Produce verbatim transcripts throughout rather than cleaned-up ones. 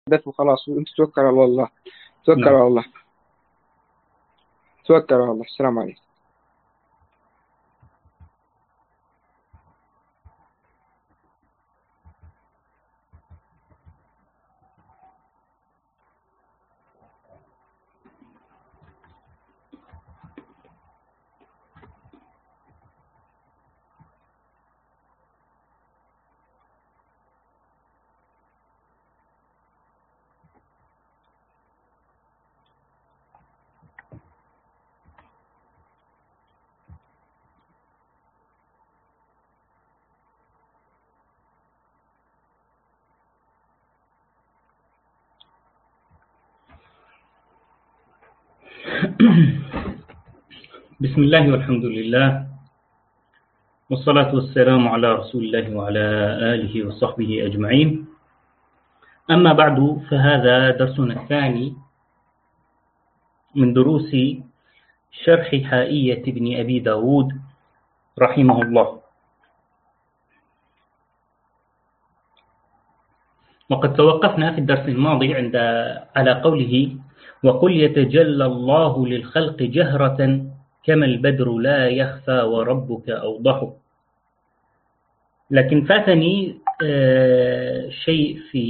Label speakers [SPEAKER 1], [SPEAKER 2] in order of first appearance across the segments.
[SPEAKER 1] وخلاص، وانت توكل على الله. توكل
[SPEAKER 2] نعم.
[SPEAKER 1] على الله. توكل على الله. السلام عليكم.
[SPEAKER 2] بسم الله والحمد لله والصلاة والسلام على رسول الله وعلى آله وصحبه أجمعين. أما بعد، فهذا درسنا الثاني من دروس شرح حائية ابن أبي داود رحمه الله. وقد توقفنا في الدرس الماضي عند على قوله: وقل يتجلى الله للخلق جهرة كما البدر لا يخفى وربك أوضح. لكن فاتني شيء في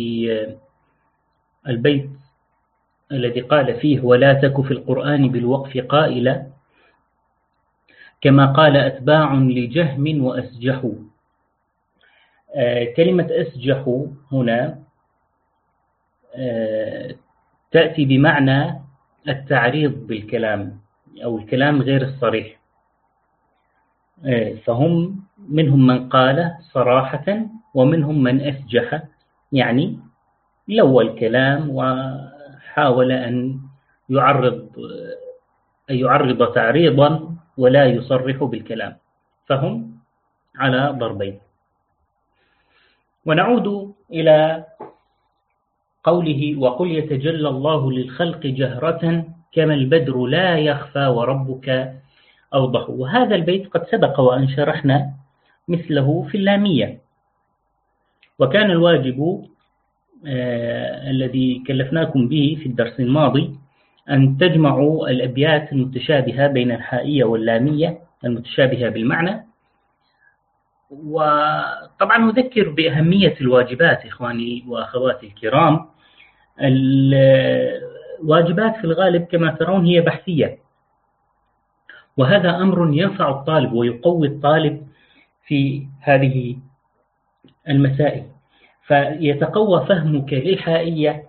[SPEAKER 2] البيت الذي قال فيه: ولا تك في القرآن بالوقف قائلا كما قال أتباع لجهم وأسجحوا. كلمة أسجحوا هنا تأتي بمعنى التعريض بالكلام أو الكلام غير الصريح. فهم منهم من قال صراحة ومنهم من أسجح، يعني لوى الكلام وحاول أن يعرض أن يعرض تعريضا ولا يصرح بالكلام، فهم على ضربين. ونعود إلى قوله: وقل يتجلى الله للخلق جهرة كما البدر لا يخفى وربك أوضح. وهذا البيت قد سبق وأن شرحنا مثله في اللامية، وكان الواجب آه الذي كلفناكم به في الدرس الماضي أن تجمعوا الأبيات المتشابهة بين الحائية واللامية المتشابهة بالمعنى. وطبعا نذكر بأهمية الواجبات إخواني وأخواتي الكرام. الواجبات في الغالب كما ترون هي بحثية، وهذا أمر ينفع الطالب ويقوي الطالب في هذه المسائل، فيتقوى فهمك للحائية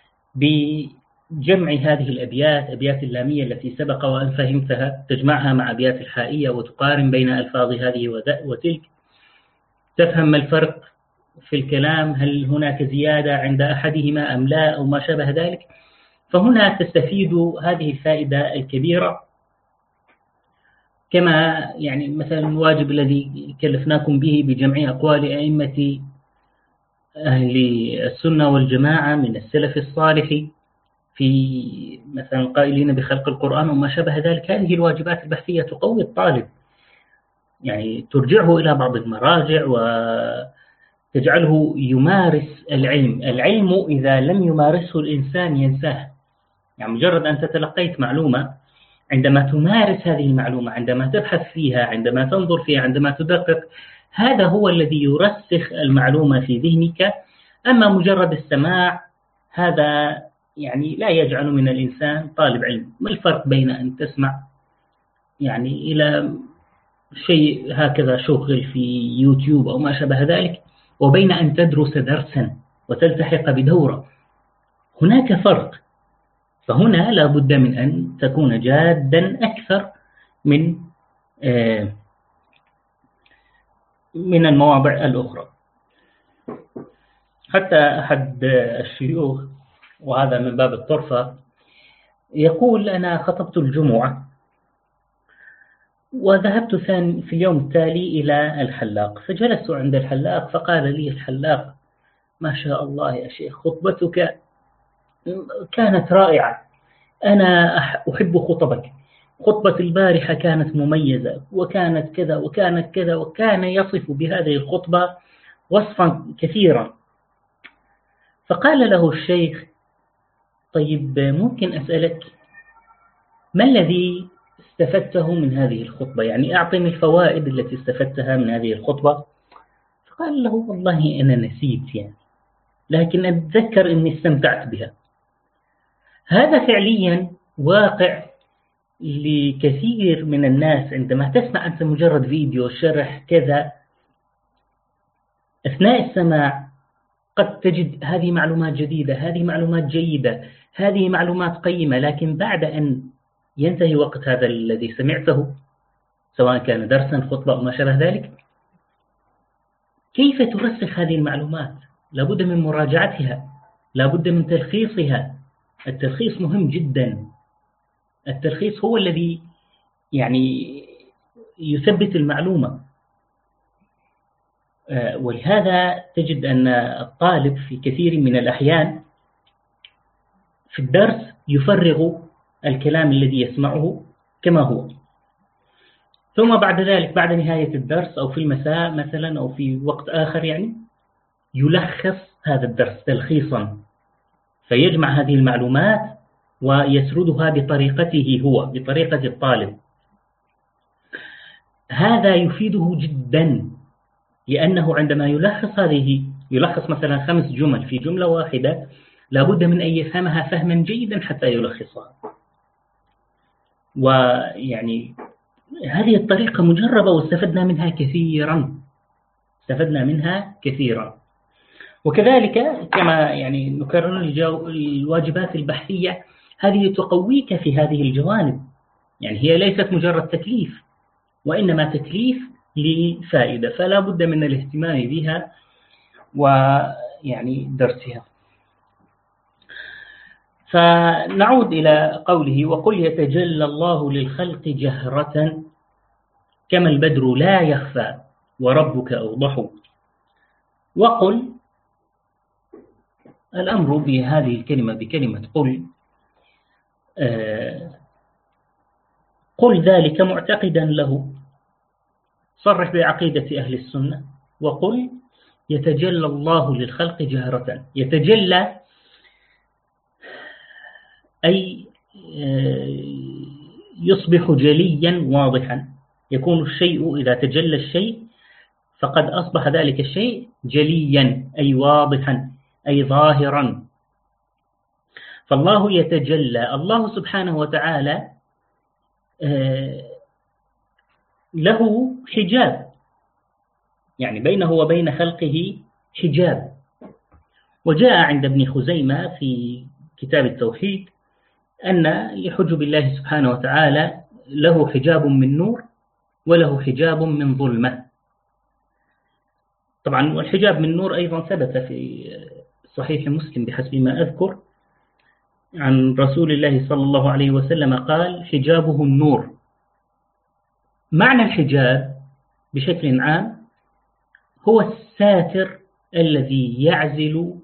[SPEAKER 2] بجمع هذه الأبيات، أبيات اللامية التي سبق وأن فهمتها، تجمعها مع أبيات الحائية وتقارن بين ألفاظ هذه وتلك، تفهم ما الفرق في الكلام، هل هناك زيادة عند أحدهما أم لا أو ما شابه ذلك. فهنا تستفيد هذه الفائدة الكبيرة. كما يعني مثلا الواجب الذي كلفناكم به بجمع أقوال أئمة أهل السنة والجماعة من السلف الصالح في مثلا قائلين بخلق القرآن وما شابه ذلك، هذه الواجبات البحثية تقوي الطالب، يعني ترجعه إلى بعض المراجع وتجعله يمارس العلم. العلم إذا لم يمارسه الإنسان ينساه. يعني مجرد أن تتلقيت معلومة، عندما تمارس هذه المعلومة، عندما تبحث فيها، عندما تنظر فيها، عندما تدقق، هذا هو الذي يرسخ المعلومة في ذهنك. أما مجرد السماع هذا يعني لا يجعل من الإنسان طالب علم. ما الفرق بين أن تسمع يعني إلى شيء هكذا شغل في يوتيوب أو ما شابه ذلك، وبين أن تدرس درسا وتلتحق بدورة؟ هناك فرق. فهنا لا بد من أن تكون جادا أكثر من من المواضع الأخرى. حتى أحد الشيوخ، وهذا من باب الطرفة، يقول: أنا خطبت الجمعة وذهبت ثاني في اليوم التالي إلى الحلاق، فجلست عند الحلاق فقال لي الحلاق: ما شاء الله يا شيخ، خطبتك كانت رائعة، أنا أحب خطبك، خطبة البارحة كانت مميزة وكانت كذا وكانت كذا، وكان يصف بهذه الخطبة وصفا كثيرا. فقال له الشيخ: طيب ممكن أسألك ما الذي استفدته من هذه الخطبة؟ يعني أعطني الفوائد التي استفدتها من هذه الخطبة. فقال له: والله أنا نسيت يعني، لكن أتذكر أني استمتعت بها. هذا فعليا واقع لكثير من الناس. عندما تسمع أنت مجرد فيديو شرح كذا، أثناء السماع قد تجد هذه معلومات جديدة، هذه معلومات جيدة، هذه معلومات قيمة، لكن بعد أن ينتهي وقت هذا الذي سمعته، سواء كان درسا، خطبة أو ما شابه ذلك، كيف ترسخ هذه المعلومات؟ لابد من مراجعتها، لابد من تلخيصها. التلخيص مهم جدا. التلخيص هو الذي يعني يثبت المعلومة. ولهذا تجد أن الطالب في كثير من الأحيان في الدرس يفرغ الكلام الذي يسمعه كما هو، ثم بعد ذلك بعد نهاية الدرس أو في المساء مثلا أو في وقت آخر يعني يلخص هذا الدرس تلخيصا، فيجمع هذه المعلومات ويسردها بطريقته هو، بطريقة الطالب. هذا يفيده جدا، لأنه عندما يلخص هذه يلخص مثلا خمس جمل في جملة واحدة، لابد من أن يفهمها فهما جيدا حتى يلخصها. ويعني هذه الطريقة مجربة واستفدنا منها كثيرا، استفدنا منها كثيرا. وكذلك كما يعني نكرر الواجبات البحثية، هذه تقويك في هذه الجوانب. يعني هي ليست مجرد تكليف، وإنما تكليف لفائدة، فلا بد من الاهتمام بها ويعني درسها. فنعود إلى قوله: وقل يتجلى الله للخلق جهرة كما البدر لا يخفى وربك أوضح. وقل، الأمر بهذه الكلمة بكلمة قل، آه قل ذلك معتقدا له، صرح بعقيدة أهل السنة. وقل يتجلى الله للخلق جهرة. يتجلى أي يصبح جليا واضحا، يكون الشيء إذا تجلى الشيء فقد أصبح ذلك الشيء جليا أي واضحا أي ظاهرا. فالله يتجلى، الله سبحانه وتعالى له حجاب، يعني بينه وبين خلقه حجاب. وجاء عند ابن خزيمة في كتاب التوحيد أن لحجب الله سبحانه وتعالى له حجاب من نور وله حجاب من ظلمة. طبعا والحجاب من نور أيضا ثبت في صحيح مسلم بحسب ما أذكر عن رسول الله صلى الله عليه وسلم قال: حجابه النور. معنى الحجاب بشكل عام هو الساتر الذي يعزل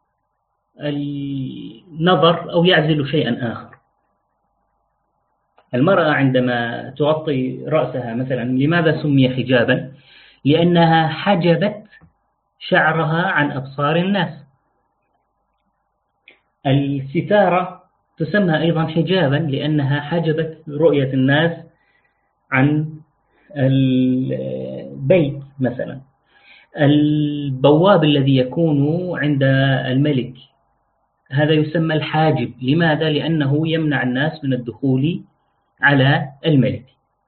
[SPEAKER 2] النظر أو يعزل شيئا آخر. المرأة عندما تغطي رأسها مثلا، لماذا سمي حجابا؟ لأنها حجبت شعرها عن أبصار الناس. الستارة تسمى أيضا حجابا لأنها حجبت رؤية الناس عن البيت مثلا. البواب الذي يكون عند الملك هذا يسمى الحاجب. لماذا؟ لأنه يمنع الناس من الدخول على الملك.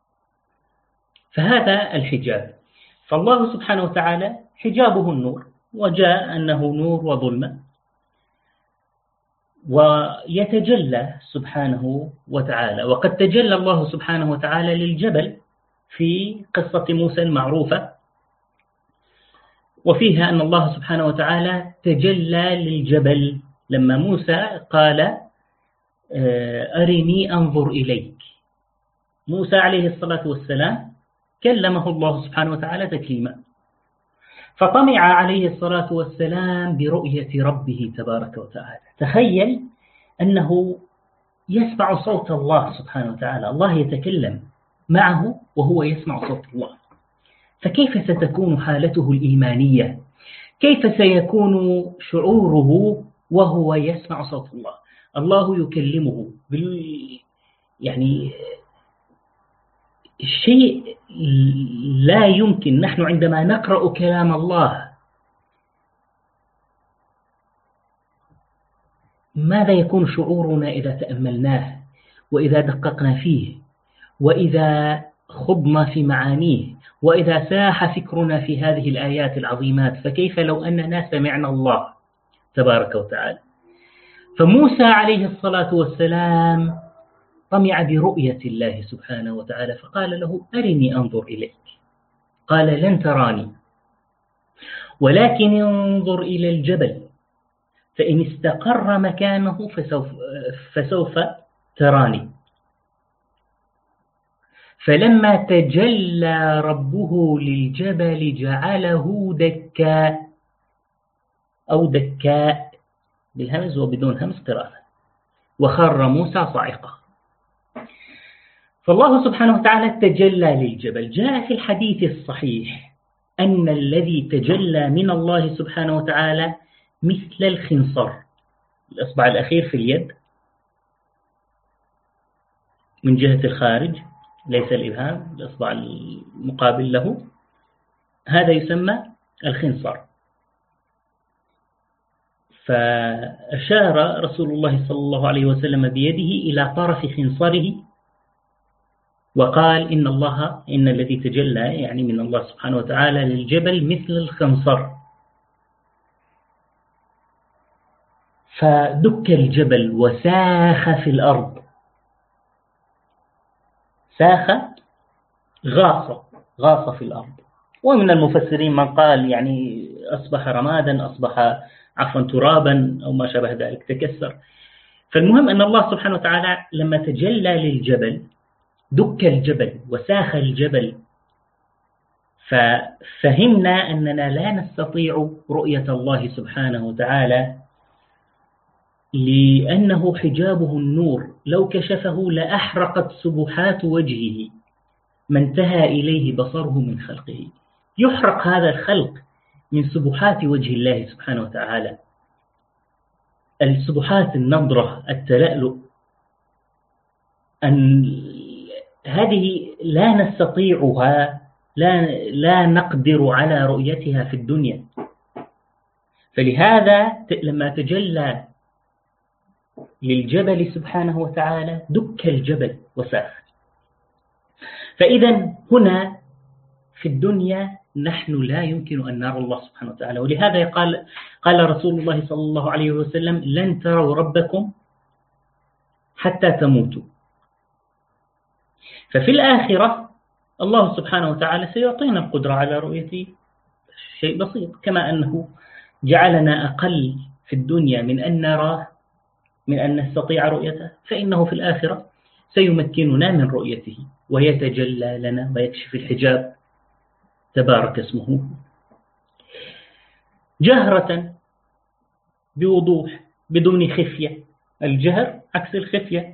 [SPEAKER 2] فهذا الحجاب. فالله سبحانه وتعالى حجابه النور، وجاء أنه نور وظلمة. ويتجلى سبحانه وتعالى، وقد تجلى الله سبحانه وتعالى للجبل في قصة موسى المعروفة، وفيها أن الله سبحانه وتعالى تجلى للجبل لما موسى قال: أرني أنظر إليك. موسى عليه الصلاة والسلام كلمه الله سبحانه وتعالى تكليما، فطمع عليه الصلاة والسلام برؤية ربه تبارك وتعالى. تخيل أنه يسمع صوت الله سبحانه وتعالى، الله يتكلم معه وهو يسمع صوت الله. فكيف ستكون حالته الإيمانية؟ كيف سيكون شعوره وهو يسمع صوت الله. الله يكلمه بال يعني الشيء لا يمكن. نحن عندما نقرأ كلام الله ماذا يكون شعورنا إذا تأملناه وإذا دققنا فيه وإذا خضنا في معانيه وإذا ساح فكرنا في هذه الآيات العظيمات؟ فكيف لو أننا سمعنا الله تبارك وتعالى؟ فموسى عليه الصلاة والسلام طمع برؤية الله سبحانه وتعالى، فقال له: أرني أنظر إليك. قال: لن تراني ولكن انظر إلى الجبل فإن استقر مكانه فسوف, فسوف تراني. فلما تجلى ربه للجبل جعله دكا أو دكاء بالهمز وبدون همز قراءة، وخر موسى صاعقا. فالله سبحانه وتعالى تجلى للجبل. جاء في الحديث الصحيح أن الذي تجلى من الله سبحانه وتعالى مثل الخنصر، الإصبع الأخير في اليد من جهة الخارج، ليس الإبهام، الإصبع المقابل له، هذا يسمى الخنصر. فأشار رسول الله صلى الله عليه وسلم بيده إلى طرف خنصره وقال: إن الله إن الذي تجلى يعني من الله سبحانه وتعالى للجبل مثل الخنصر. فدك الجبل وساخ في الأرض. ساخ غاص غاص في الأرض. ومن المفسرين من قال يعني أصبح رمادا، أصبح عفوا ترابا أو ما شابه ذلك، تكسر. فالمهم أن الله سبحانه وتعالى لما تجلى للجبل دك الجبل وساخ الجبل، ففهمنا أننا لا نستطيع رؤية الله سبحانه وتعالى لأنه حجابه النور، لو كشفه لأحرقت سبحات وجهه ما انتهى إليه بصره من خلقه. يحرق هذا الخلق من سبحات وجه الله سبحانه وتعالى، السبحات، النضرة، التلألؤ، أن هذه لا نستطيعها، لا, لا نقدر على رؤيتها في الدنيا. فلهذا لما تجلى للجبل سبحانه وتعالى دك الجبل وساخ. فإذا هنا في الدنيا نحن لا يمكن أن نرى الله سبحانه وتعالى، ولهذا قال قال رسول الله صلى الله عليه وسلم: لن تروا ربكم حتى تموتوا. ففي الآخرة الله سبحانه وتعالى سيعطينا القدرة على رؤيته، شيء بسيط، كما أنه جعلنا أقل في الدنيا من أن نراه، من أن نستطيع رؤيته، فإنه في الآخرة سيمكننا من رؤيته ويتجلى لنا ويكشف الحجاب تبارك اسمه جهرة بوضوح بدون خفية. الجهر عكس الخفية.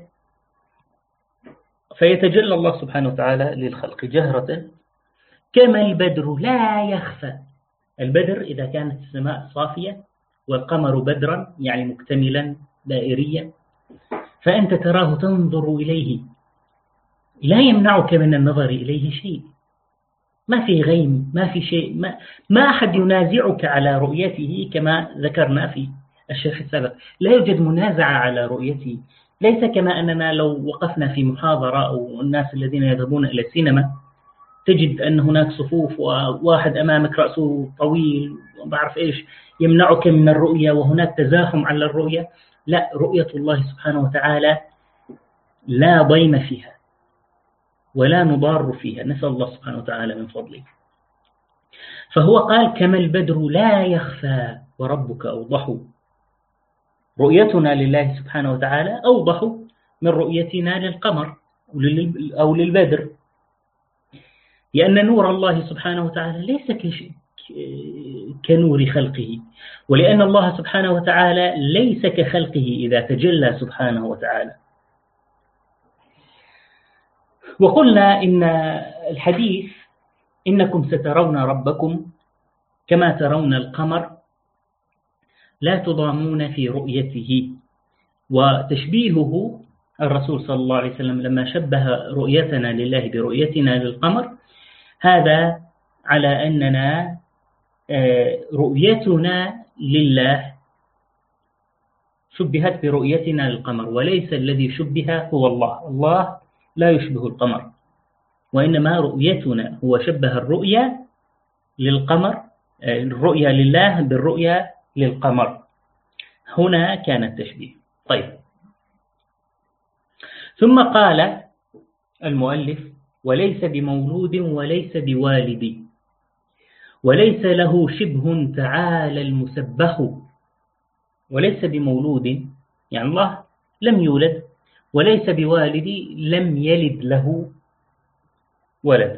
[SPEAKER 2] فيتجلى الله سبحانه وتعالى للخلق جهرة كما البدر لا يخفى. البدر إذا كانت السماء صافية والقمر بدرا يعني مكتملا دائريا، فأنت تراه تنظر إليه لا يمنعك من النظر إليه شيء، ما في غيم، ما في شيء، ما, ما أحد ينازعك على رؤيته. كما ذكرنا في الشرح السابق لا يوجد منازعة على رؤيته. ليس كما أننا لو وقفنا في محاضرة أو الناس الذين يذهبون إلى السينما تجد أن هناك صفوف وواحد أمامك رأسه طويل وبعرف إيش يمنعك من الرؤية وهناك تزاحم على الرؤية. لا، رؤية الله سبحانه وتعالى لا ضيم فيها ولا نضار فيها، نسأل الله سبحانه وتعالى من فضله. فهو قال: كما البدر لا يخفى وربك أوضح. رؤيتنا لله سبحانه وتعالى أوضح من رؤيتنا للقمر أو للبدر، لأن نور الله سبحانه وتعالى ليس كنور خلقه، ولأن الله سبحانه وتعالى ليس كخلقه إذا تجلى سبحانه وتعالى. وقلنا إن الحديث إنكم سترون ربكم كما ترون القمر لا تضامون في رؤيته. وتشبيهه الرسول صلى الله عليه وسلم لما شبه رؤيتنا لله برؤيتنا للقمر، هذا على أننا رؤيتنا لله شبهت برؤيتنا للقمر، وليس الذي شبه هو الله. الله لا يشبه القمر، وإنما رؤيتنا هو شبه الرؤية للقمر، الرؤية لله بالرؤية للقمر. هنا كان التشبيه. طيب، ثم قال المؤلف: وليس بمولود وليس بوالد، وليس له شبه تعالى المسبح. وليس بمولود يعني الله لم يولد، وليس بوالد لم يلد له ولد.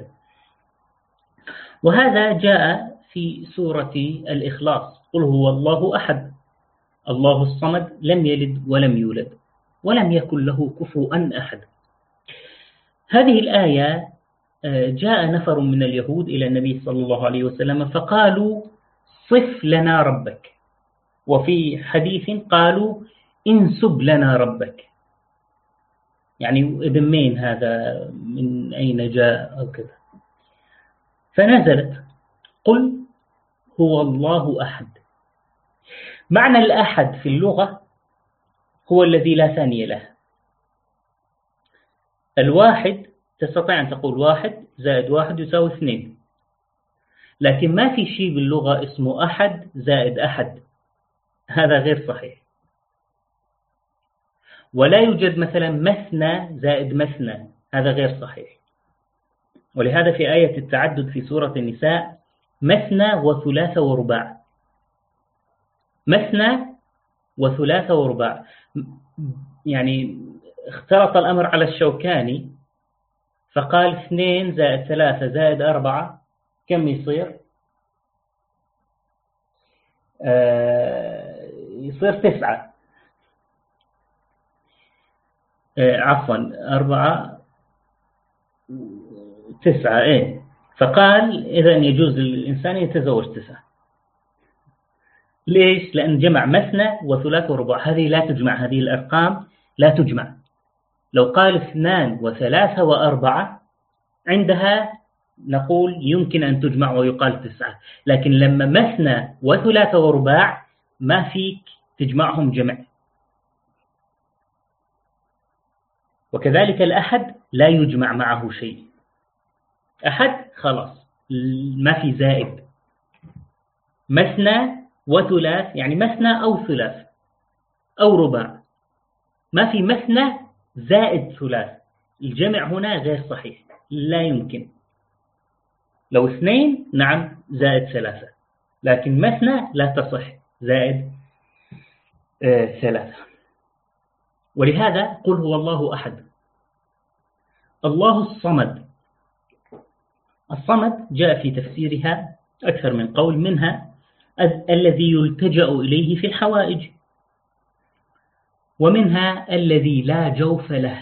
[SPEAKER 2] وهذا جاء في سورة الإخلاص: قل هو الله أحد الله الصمد لم يلد ولم يولد ولم يكن له كفوا أحد. هذه الآية جاء نفر من اليهود إلى النبي صلى الله عليه وسلم فقالوا: صف لنا ربك. وفي حديث قالوا: انسب لنا ربك. يعني ابن مين هذا؟ من أين جاء أو كذا؟ فنزلت: قل هو الله أحد. معنى الأحد في اللغة هو الذي لا ثاني له. الواحد تستطيع أن تقول واحد زائد واحد يساوي اثنين، لكن ما في شيء باللغة اسمه أحد زائد أحد، هذا غير صحيح. ولا يوجد مثلا مثنى زائد مثنى، هذا غير صحيح. ولهذا في آية التعدد في سورة النساء: مثنى وثلاث ورباع، مثنى وثلاث ورباع. يعني اختلط الأمر على الشوكاني فقال اثنين زائد ثلاثة زائد أربعة كم يصير؟ آه يصير تسعة. آه عفوا أربعة تسعة. إيه، فقال إذا يجوز للإنسان يتزوج تسعة. ليش؟ لأن جمع مثنى وثلاث ورباع، هذه لا تجمع، هذه الأرقام لا تجمع. لو قال اثنان وثلاثة وأربعة عندها نقول يمكن أن تجمع ويقال تسعة، لكن لما مثنى وثلاثة ورباع ما فيك تجمعهم جمع. وكذلك الأحد لا يجمع معه شيء، أحد خلاص ما في زائد. مثنى وثلاث يعني مثنى أو ثلاث أو رباع، ما في مثنى زائد ثلاث. الجمع هنا غير صحيح، لا يمكن. لو اثنين نعم زائد ثلاثة، لكن مثنى لا تصح زائد آه ثلاثة. ولهذا قل هو الله أحد. الله الصمد. الصمد جاء في تفسيرها أكثر من قول، منها الذي يلتجأ إليه في الحوائج، ومنها الذي لا جوف له.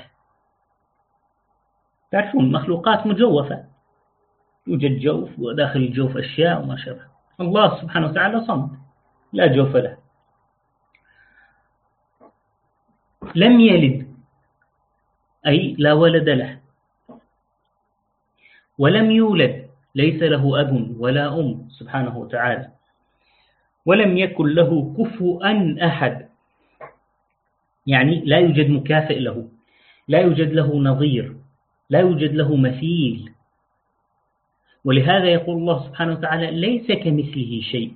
[SPEAKER 2] تعرفون المخلوقات مجوفة، يوجد جوف وداخل الجوف أشياء وما شابه. الله سبحانه وتعالى صمد لا جوف له. لم يلد أي لا ولد له، ولم يولد ليس له أب ولا أم سبحانه وتعالى، ولم يكن له كفوا أحد، يعني لا يوجد مكافئ له، لا يوجد له نظير، لا يوجد له مثيل. ولهذا يقول الله سبحانه وتعالى: ليس كمثله شيء.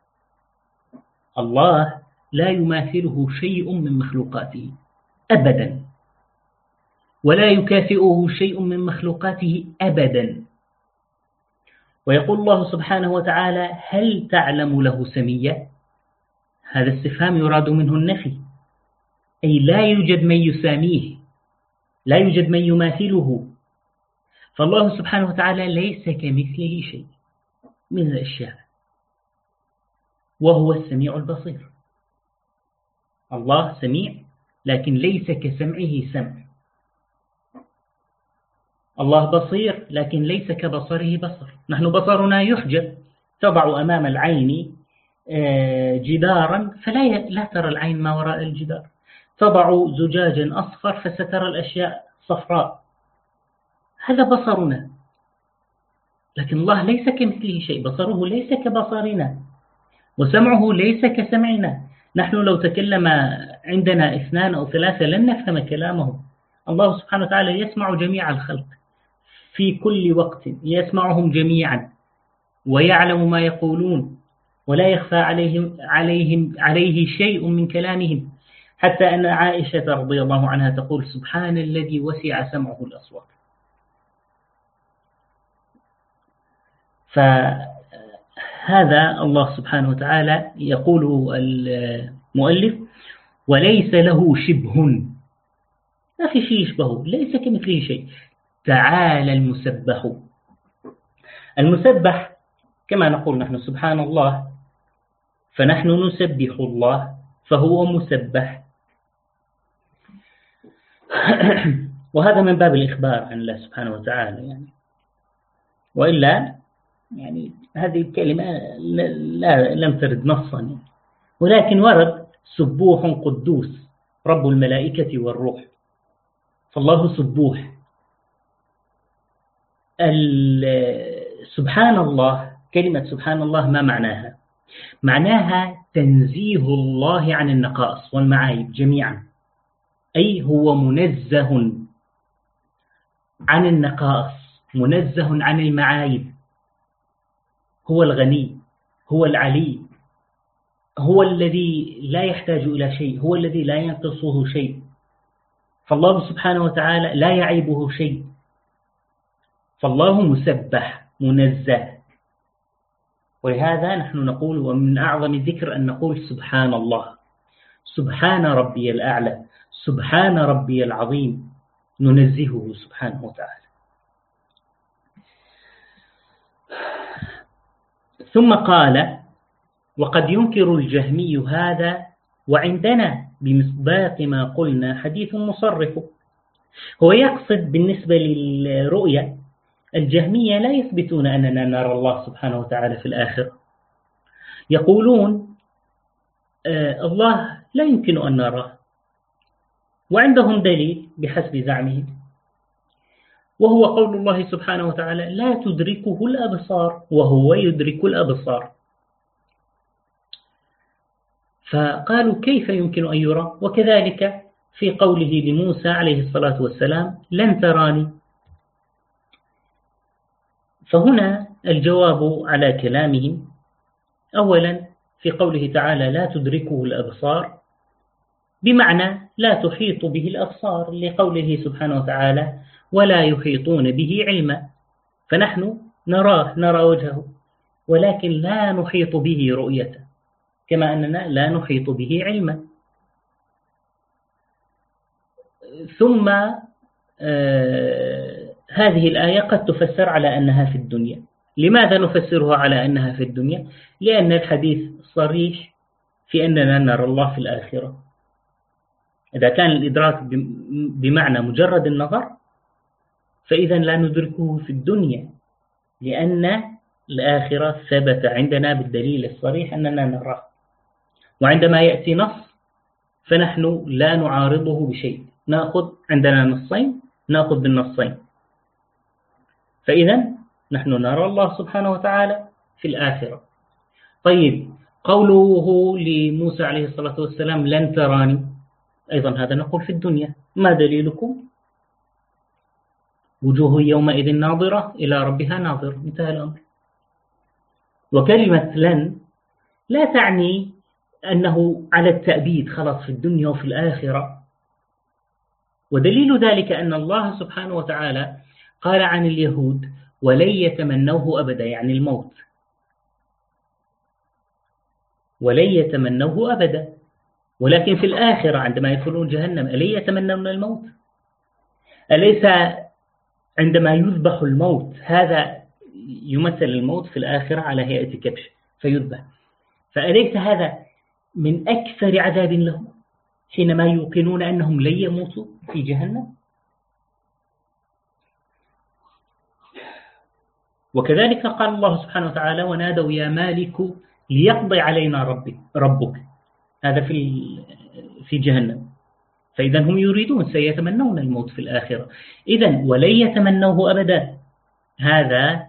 [SPEAKER 2] الله لا يماثله شيء من مخلوقاته أبدا، ولا يكافئه شيء من مخلوقاته أبدا. ويقول الله سبحانه وتعالى: هل تعلم له سميا؟ هذا استفهام يراد منه النفي، أي لا يوجد من يساميه، لا يوجد من يماثله. فالله سبحانه وتعالى ليس كمثله شيء من الأشياء، وهو السميع البصير. الله سميع لكن ليس كسمعه سمع. الله بصير لكن ليس كبصره بصر. نحن بصرنا يحجب، تضع أمام العين جدارا فلا لا ترى العين ما وراء الجدار، تضع زجاجا أصفر فسترى الأشياء صفراء. هذا بصرنا، لكن الله ليس كمثله شيء، بصره ليس كبصرنا، وسمعه ليس كسمعنا. نحن لو تكلم عندنا اثنان أو ثلاثة لن نفهم كلامهم. الله سبحانه وتعالى يسمع جميع الخلق في كل وقت، يسمعهم جميعا ويعلم ما يقولون، ولا يخفى عليهم عليهم عليه شيء من كلامهم، حتى أن عائشة رضي الله عنها تقول: سبحان الذي وسع سمعه الأصوات. فهذا الله سبحانه وتعالى يقول المؤلف: وليس له شبه، ما في شيء يشبهه، ليس كمثله شيء، تعالى المسبح. المسبح كما نقول نحن سبحان الله، فنحن نسبح الله فهو مسبح. وهذا من باب الإخبار عن الله سبحانه وتعالى يعني. وإلا يعني هذه الكلمة لا لم ترد نصا يعني. ولكن ورد سبوح قدوس رب الملائكة والروح، فالله سبوح. سبحان الله، كلمة سبحان الله ما معناها؟ معناها تنزيه الله عن النقائص والمعايب جميعا، أي هو منزه عن النقائص، منزه عن المعايب. هو الغني، هو العلي، هو الذي لا يحتاج إلى شيء، هو الذي لا ينقصه شيء. فالله سبحانه وتعالى لا يعيبه شيء، فالله مسبح منزه. ولهذا نحن نقول، ومن أعظم الذكر أن نقول سبحان الله، سبحان ربي الأعلى، سبحان ربي العظيم، ننزهه سبحانه وتعالى. ثم قال: وقد ينكر الجهمي هذا وعندنا بمصداق ما قلنا حديث مصرف. هو يقصد بالنسبة للرؤية، الجهمية لا يثبتون أننا نرى الله سبحانه وتعالى في الآخرة، يقولون آه الله لا يمكن أن نراه، وعندهم دليل بحسب زعمهم، وهو قول الله سبحانه وتعالى: لا تدركه الأبصار وهو يدرك الأبصار. فقالوا كيف يمكن أن يرى؟ وكذلك في قوله لموسى عليه الصلاة والسلام: لن تراني. فهنا الجواب على كلامهم: أولا في قوله تعالى لا تدركه الأبصار، بمعنى لا تحيط به الأبصار، لقوله سبحانه وتعالى: ولا يحيطون به علما. فنحن نراه، نرى وجهه، ولكن لا نحيط به رؤيته، كما أننا لا نحيط به علما. ثم آه هذه الآية قد تفسر على أنها في الدنيا. لماذا نفسرها على أنها في الدنيا؟ لأن الحديث صريح في أننا نرى الله في الآخرة. إذا كان الإدراك بمعنى مجرد النظر، فإذا لا ندركه في الدنيا، لأن الآخرة ثبت عندنا بالدليل الصريح أننا نراه. وعندما يأتي نص فنحن لا نعارضه بشيء، نأخذ عندنا نصين نأخذ بالنصين. فإذا نحن نرى الله سبحانه وتعالى في الآخرة. طيب، قوله لموسى عليه الصلاة والسلام لن تراني، أيضا هذا نقول في الدنيا. ما دليلكم؟ وجوه يومئذ ناظرة إلى ربها ناظر، انتهى الأمر. وكلمة لن لا تعني أنه على التأبيد خلاص في الدنيا وفي الآخرة. ودليل ذلك أن الله سبحانه وتعالى قال عن اليهود: ولن يتمنوه أبدا، يعني الموت، ولن يتمنوه أبدا. ولكن في الآخرة عندما يدخلون جهنم ألن يتمنون الموت؟ أليس عندما يذبح الموت هذا يمثل الموت في الآخرة على هيئة كبش فيذبح؟ فأليس هذا من أكثر عذاب لهم حينما يوقنون أنهم لن يموتوا في جهنم؟ وكذلك قال الله سبحانه وتعالى: ونادوا يا مالك ليقضي علينا ربي ربك. هذا في في جهنم. فإذا هم يريدون سيتمنون الموت في الآخرة. إذا ولن يتمنوه أبدا. هذا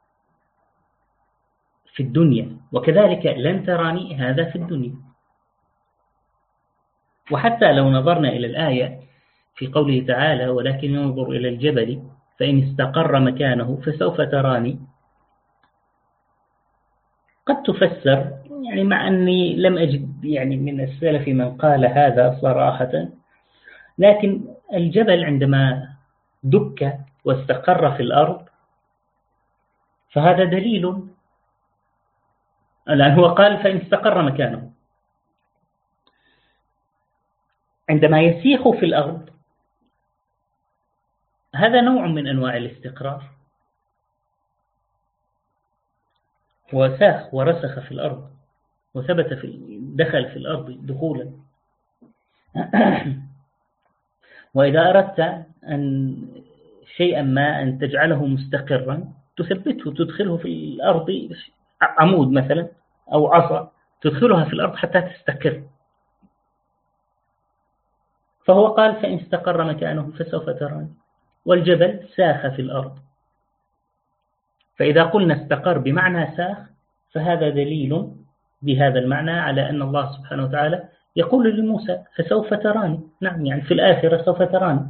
[SPEAKER 2] في الدنيا، وكذلك لن تراني هذا في الدنيا. وحتى لو نظرنا إلى الآية في قوله تعالى ولكن ينظر إلى الجبل فإن استقر مكانه فسوف تراني، قد تفسر يعني، مع أني لم أجد يعني من السلف من قال هذا صراحة، لكن الجبل عندما دك واستقر في الأرض فهذا دليل، الآن هو قال فإن استقر مكانه، عندما يسيح في الأرض هذا نوع من أنواع الاستقرار، وساخ ورسخ في الأرض وثبت في دخل في الأرض دخولا. وإذا أردت أن شيئا ما أن تجعله مستقرا تثبته، تدخله في الأرض، عمود مثلا أو عصا تدخلها في الأرض حتى تستقر. فهو قال فإن استقر مكانه فسوف تراني، والجبل ساخ في الأرض. فإذا قلنا استقر بمعنى ساخ فهذا دليل بهذا المعنى على أن الله سبحانه وتعالى يقول لموسى فسوف تراني. نعم، يعني في الآخرة سوف تراني.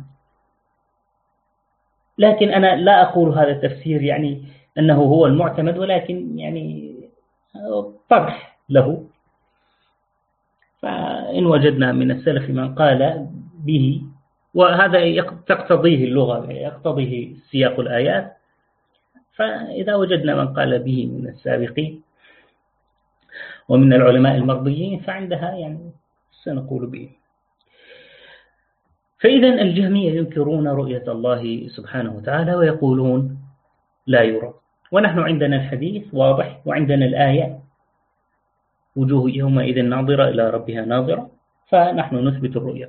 [SPEAKER 2] لكن أنا لا أقول هذا التفسير يعني أنه هو المعتمد، ولكن يعني طرح له. فإن وجدنا من السلف من قال به، وهذا تقتضيه اللغة يقتضيه سياق الآيات، فإذا وجدنا من قال به من السابقين ومن العلماء المرضيين فعندها يعني سنقول به. فإذا الجهمية ينكرون رؤية الله سبحانه وتعالى ويقولون لا يرى، ونحن عندنا الحديث واضح وعندنا الآية وجوه يومئذ ناظرة إلى ربها ناظرة، فنحن نثبت الرؤية.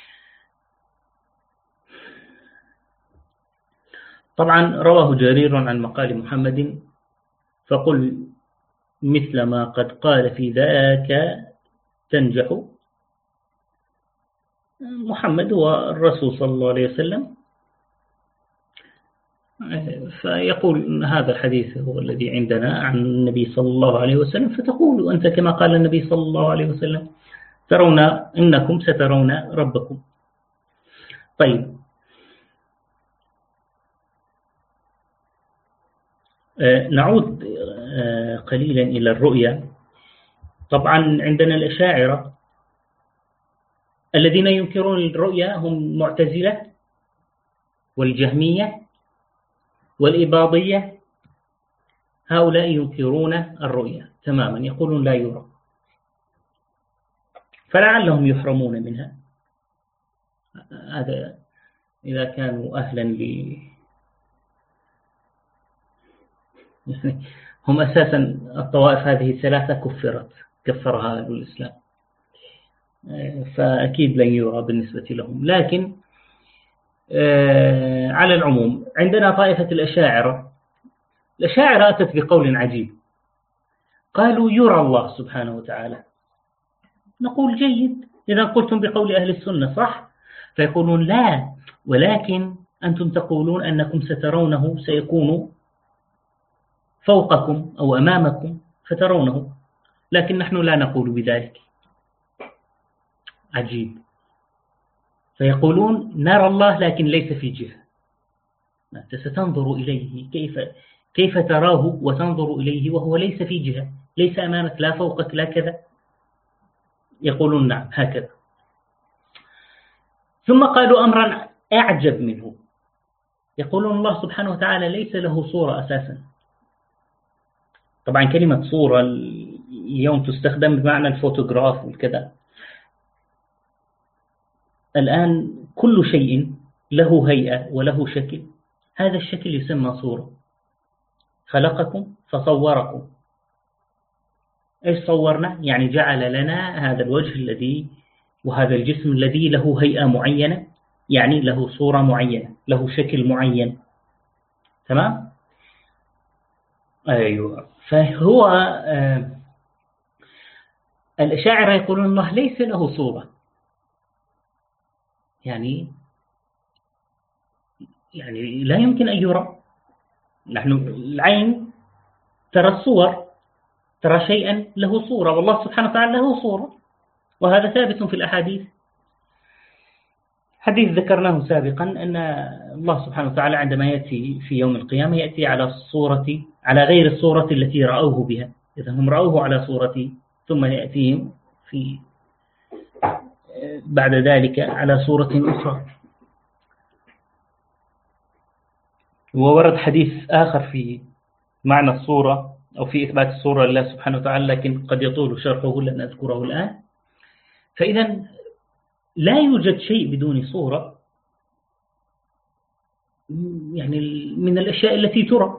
[SPEAKER 2] طبعا رواه جرير عن مقال محمد فقل مثل ما قد قال في ذاك تنجح. محمد هو الرسول صلى الله عليه وسلم، فيقول هذا الحديث هو الذي عندنا عن النبي صلى الله عليه وسلم، فتقول أنت كما قال النبي صلى الله عليه وسلم ترون إنكم سترون ربكم. طيب، نعود قليلا إلى الرؤيا. طبعا عندنا الأشاعرة الذين ينكرون الرؤيا هم معتزلة والجهمية والإباضية، هؤلاء ينكرون الرؤيا تماما، يقولون لا يرى، فلعلهم يحرمون منها. هذا إذا كانوا أهلا ل يعني هم أساسا الطوائف هذه الثلاثة كفرت كفرها أهل الإسلام، فأكيد لن يرى بالنسبة لهم. لكن على العموم عندنا طائفة الأشاعرة. الأشاعرة أتت بقول عجيب، قالوا يرى الله سبحانه وتعالى. نقول جيد، إذا قلتم بقول أهل السنة صح. فيقولون لا، ولكن أنتم تقولون أنكم سترونه، سيكون فوقكم أو أمامكم فترونه، لكن نحن لا نقول بذلك. عجيب. فيقولون نرى الله لكن ليس في جهة. أنت ستنظر إليه، كيف كيف تراه وتنظر إليه وهو ليس في جهة، ليس أمامك لا فوقك لا كذا. يقولون نعم هكذا. ثم قالوا أمرا أعجب منه، يقولون الله سبحانه وتعالى ليس له صورة أساسا. طبعا كلمة صورة اليوم تستخدم بمعنى الفوتوغراف والكذا. الآن كل شيء له هيئة وله شكل، هذا الشكل يسمى صورة. خلقكم فصوركم. إيش صورنا؟ يعني جعل لنا هذا الوجه الذي وهذا الجسم الذي له هيئة معينة، يعني له صورة معينة، له شكل معين. تمام؟ أيوة. فهو الأشاعرة يقولون الله ليس له صورة، يعني يعني لا يمكن أن يرى. نحن العين ترى الصور، ترى شيئا له صورة، والله سبحانه وتعالى له صورة، وهذا ثابت في الأحاديث. حديث ذكرناه سابقا أن الله سبحانه وتعالى عندما يأتي في يوم القيامة يأتي على الصورة، على غير الصورة التي رأوه بها، إذا هم رأوه على صورته، ثم يأتيهم في بعد ذلك على صورة أخرى. وورد حديث آخر في معنى الصورة أو في إثبات الصورة لله سبحانه وتعالى، لكن قد يطول شرحه لن أذكره الآن. فإذا لا يوجد شيء بدون صورة، يعني من الأشياء التي ترى،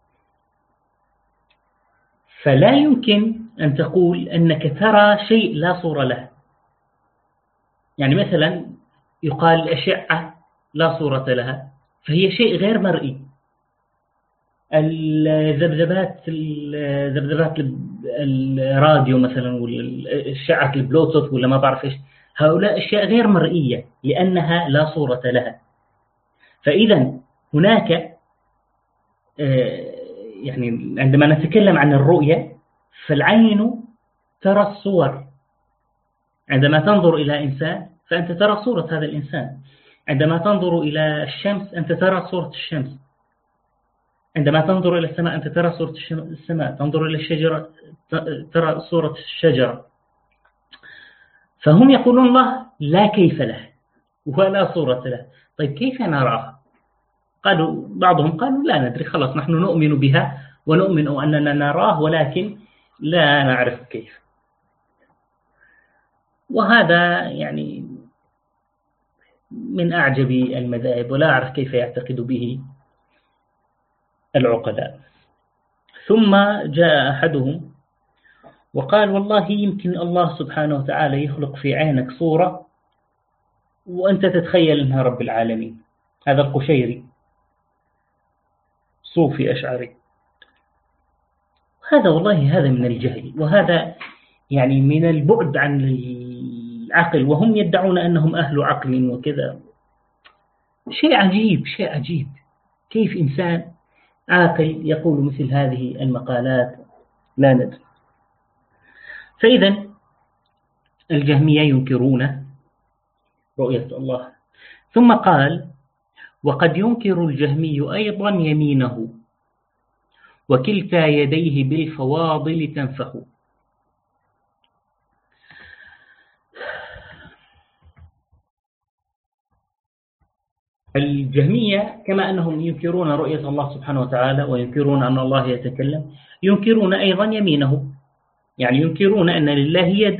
[SPEAKER 2] فلا يمكن أن تقول أنك ترى شيء لا صورة له. يعني مثلا يقال الأشعة لا صورة لها، فهي شيء غير مرئي. الذبذبات الذبذبات الراديو مثلا، والأشعة البلوتوث ولا ما بعرف إيش، هؤلاء أشياء غير مرئية لأنها لا صورة لها. فإذا هناك يعني عندما نتكلم عن الرؤية فالعين ترى الصور. عندما تنظر إلى إنسان فأنت ترى صورة هذا الإنسان، عندما تنظر إلى الشمس أنت ترى صورة الشمس، عندما تنظر إلى السماء أنت ترى صورة السماء، تنظر إلى الشجرة ترى صورة الشجرة. فهم يقولون الله لا كيف له ولا صورة له. طيب كيف نراها؟ قالوا بعضهم قالوا لا ندري، خلاص نحن نؤمن بها ونؤمن أننا نراه ولكن لا نعرف كيف. وهذا يعني من أعجب المذاهب، ولا أعرف كيف يعتقد به العقلاء. ثم جاء أحدهم وقال والله يمكن الله سبحانه وتعالى يخلق في عينك صورة وأنت تتخيل أنها رب العالمين. هذا القشيري صوفي أشعري. هذا والله هذا من الجهل، وهذا يعني من البعد عن العقل، وهم يدعون أنهم أهل عقل وكذا. شيء عجيب، شيء عجيب، كيف إنسان عاقل يقول مثل هذه المقالات؟ لا ندري. فإذا الجهمية ينكرون رؤية الله. ثم قال وقد ينكر الجهمي أيضا يمينه وكلتا يديه بالفواضل تنفخ. الجهمية كما أنهم ينكرون رؤية الله سبحانه وتعالى وينكرون أن الله يتكلم، ينكرون أيضا يمينه، يعني ينكرون أن لله يد.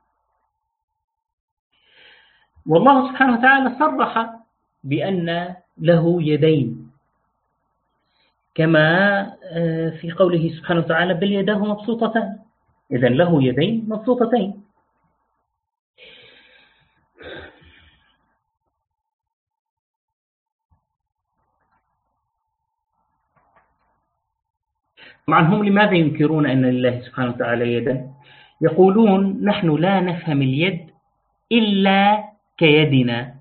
[SPEAKER 2] والله سبحانه وتعالى صرح بأن له يدين، كما في قوله سبحانه وتعالى بل يداه مبسوطتان، إذن له يدين مبسوطتين. طبعا هم لماذا ينكرون أن لله سبحانه وتعالى يدا؟ يقولون نحن لا نفهم اليد إلا كيدنا،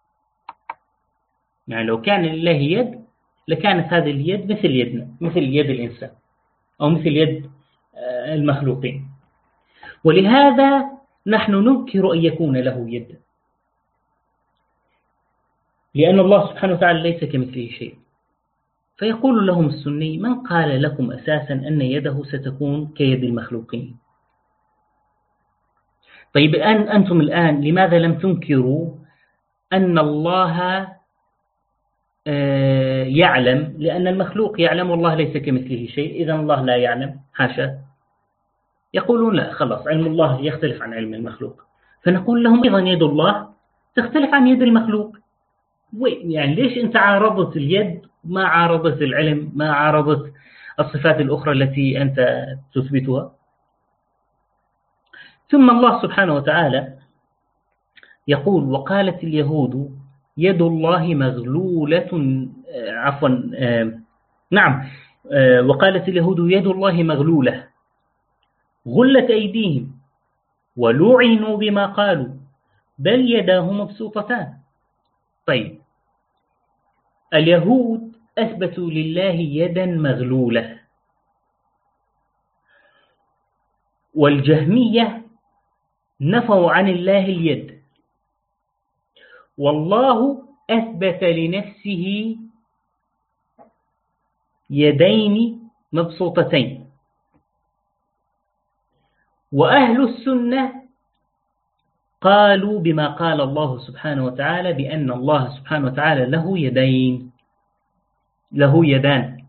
[SPEAKER 2] يعني لو كان لله يد لكانت هذه اليد مثل يدنا، مثل يد الإنسان أو مثل يد المخلوقين، ولهذا نحن ننكر أن يكون له يد، لأن الله سبحانه وتعالى ليس كمثله شيء. فيقول لهم السني من قال لكم أساسا أن يده ستكون كيد المخلوقين؟ طيب الآن أنتم الآن لماذا لم تنكروا أن الله يعلم؟ لأن المخلوق يعلم والله ليس كمثله شيء، إذن الله لا يعلم، حاشا. يقولون لا خلاص علم الله يختلف عن علم المخلوق. فنقول لهم أيضا يد الله تختلف عن يد المخلوق. يعني ليش أنت عارضت اليد ما عارضت العلم، ما عارضت الصفات الأخرى التي أنت تثبتها؟ ثم الله سبحانه وتعالى يقول وقالت اليهود يد الله مغلولة، عفوا نعم وقالت اليهود يد الله مغلولة غلت أيديهم ولعنوا بما قالوا بل يداه مبسوطتان. طيب، اليهود أثبتوا لله يدا مغلولة، والجهمية نفوا عن الله اليد، والله أثبت لنفسه يدين مبسوطتين. وأهل السنة قالوا بما قال الله سبحانه وتعالى بأن الله سبحانه وتعالى له يدين، له يدان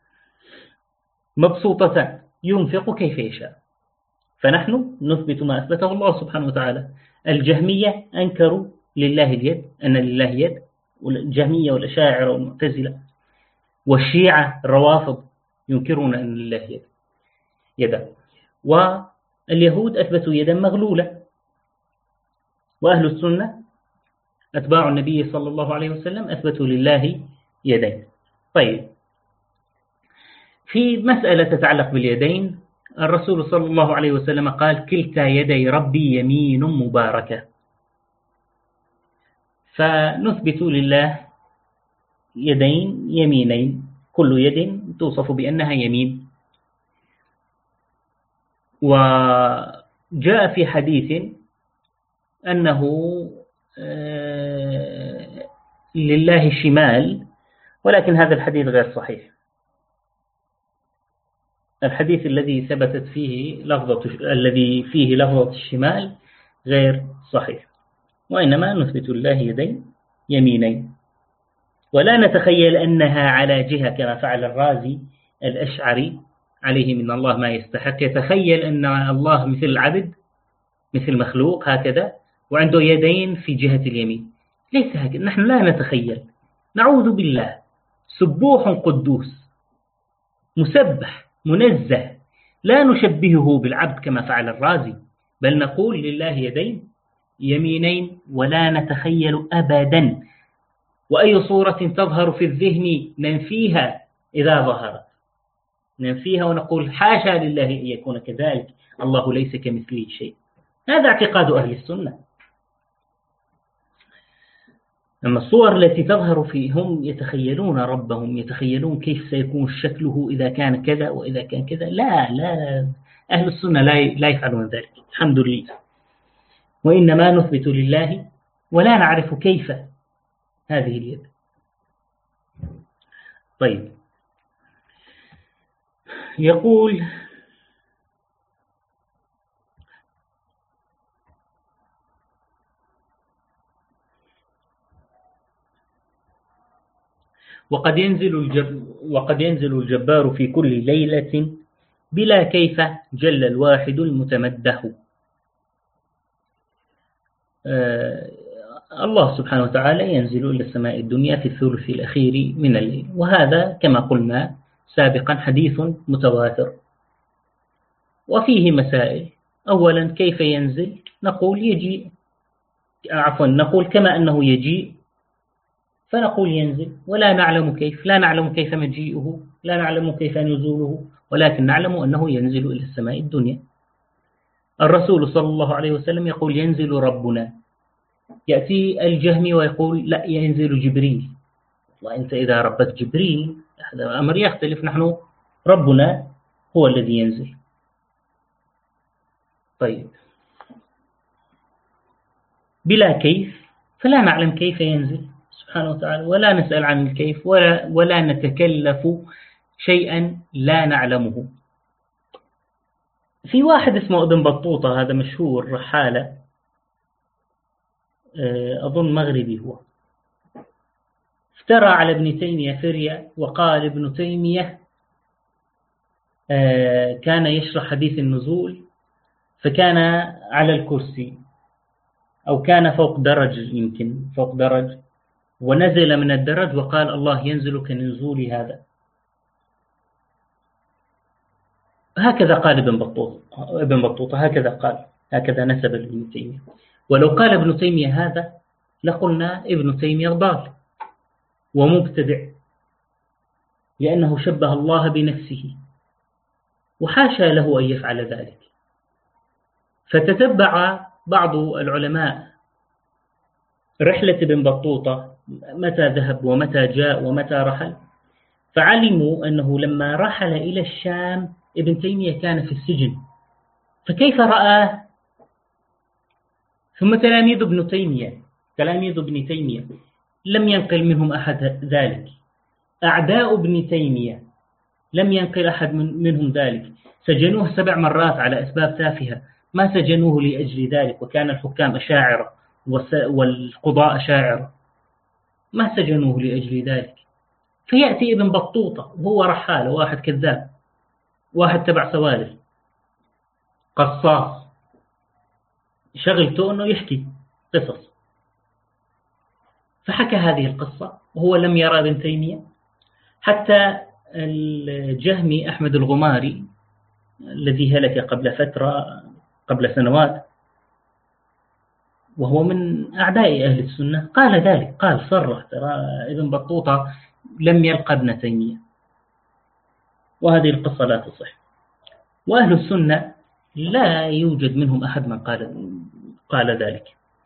[SPEAKER 2] مبسوطتان ينفق كيف يشاء. فنحن نثبت ما أثبته الله سبحانه وتعالى. الجهمية أنكروا لله اليد، أن لله يد، الجهمية والأشاعرة والمعتزلة والشيعة الروافض ينكرون أن لله يد يدا. واليهود أثبتوا يدا مغلولة، وأهل السنة أتباع النبي صلى الله عليه وسلم أثبتوا لله يدين. طيب، في مسألة تتعلق باليدين، الرسول صلى الله عليه وسلم قال: كلتا يدي ربي يمين مباركة. فنثبت لله يدين يمينين، كل يد توصف بأنها يمين. وجاء في حديث أنه لله شمال، ولكن هذا الحديث غير صحيح. الحديث الذي ثبتت فيه لفظة الذي فيه لفظة الشمال غير صحيح، وإنما نثبت الله يدين يمينين، ولا نتخيل أنها على جهة كما فعل الرازي الأشعري عليه من الله ما يستحق، يتخيل أن الله مثل العبد، مثل مخلوق هكذا، وعنده يدين في جهة اليمين. ليس هكذا، نحن لا نتخيل، نعوذ بالله، سبوح قدوس مسبح منزه، لا نشبهه بالعبد كما فعل الرازي، بل نقول لله يدين يمينين ولا نتخيل أبدا. وأي صورة تظهر في الذهن ننفيها إذا ظهرت، ننفيها ونقول حاشا لله أن يكون كذلك، الله ليس كمثله شيء. هذا اعتقاد أهل السنة. أما الصور التي تظهر فيهم يتخيلون ربهم، يتخيلون كيف سيكون شكله إذا كان كذا وإذا كان كذا. لا لا أهل السنة لا لا يفعلون ذلك، الحمد لله. وإنما نثبت لله ولا نعرف كيف هذه اليد. طيب، يقول: وقد ينزل الجب وقد ينزل الجبار في كل ليلة بلا كيف جل الواحد المتمدح. آه الله سبحانه وتعالى ينزل إلى السماء الدنيا في الثلث الأخير من الليل، وهذا كما قلنا سابقا حديث متواتر، وفيه مسائل. أولا، كيف ينزل؟ نقول يجيء، عفوا نقول كما أنه يجيء فنقول ينزل، ولا نعلم كيف، لا نعلم كيف مجيئه، لا نعلم كيف نزوله، ولكن نعلم أنه ينزل إلى السماء الدنيا. الرسول صلى الله عليه وسلم يقول: ينزل ربنا. يأتي الجهمي ويقول: لا، ينزل جبريل. وأنت إذا ربك جبريل هذا أمر يختلف، نحن ربنا هو الذي ينزل. طيب، بلا كيف، فلا نعلم كيف ينزل سبحانه وتعالى، ولا نسأل عن الكيف، ولا, ولا نتكلف شيئا لا نعلمه. في واحد اسمه ابن بطوطة، هذا مشهور رحالة، أظن مغربي هو، افترى على ابن تيمية فرية وقال ابن تيمية كان يشرح حديث النزول، فكان على الكرسي أو كان فوق درج، يمكن فوق درج، ونزل من الدرج وقال: الله ينزل كنزول هذا. هكذا قال ابن بطوطة ابن بطوطة هكذا قال، هكذا نسب ابن تيمية. ولو قال ابن تيمية هذا لقلنا ابن تيمية ضال ومبتدع، لأنه شبه الله بنفسه، وحاشا له أن يفعل ذلك. فتتبع بعض العلماء رحلة ابن بطوطة متى ذهب ومتى جاء ومتى رحل، فعلموا أنه لما رحل إلى الشام ابن تيمية كان في السجن، فكيف رآه؟ ثم تلاميذ ابن تيمية تلاميذ ابن تيمية لم ينقل منهم أحد ذلك، أعداء ابن تيمية لم ينقل أحد من منهم ذلك، سجنوه سبع مرات على أسباب تافهة، ما سجنوه لأجل ذلك، وكان الحكام أشاعرة والقضاء أشاعرة، ما سجنوه لأجل ذلك. فيأتي ابن بطوطة وهو رحال، واحد كذاب، واحد تبع سوالف، قصاص، شغلته أنه يحكي قصص، فحكى هذه القصة وهو لم يرى ابن تيمية. حتى الجهمي أحمد الغماري الذي هلك قبل فترة قبل سنوات وهو من أعداء أهل السنة قال ذلك، قال صرح ترى ابن بطوطة لم يلقى ابن تيمية، وهذه القصة لا تصح. وأهل السنة لا يوجد منهم أحد من قال قال ذلك.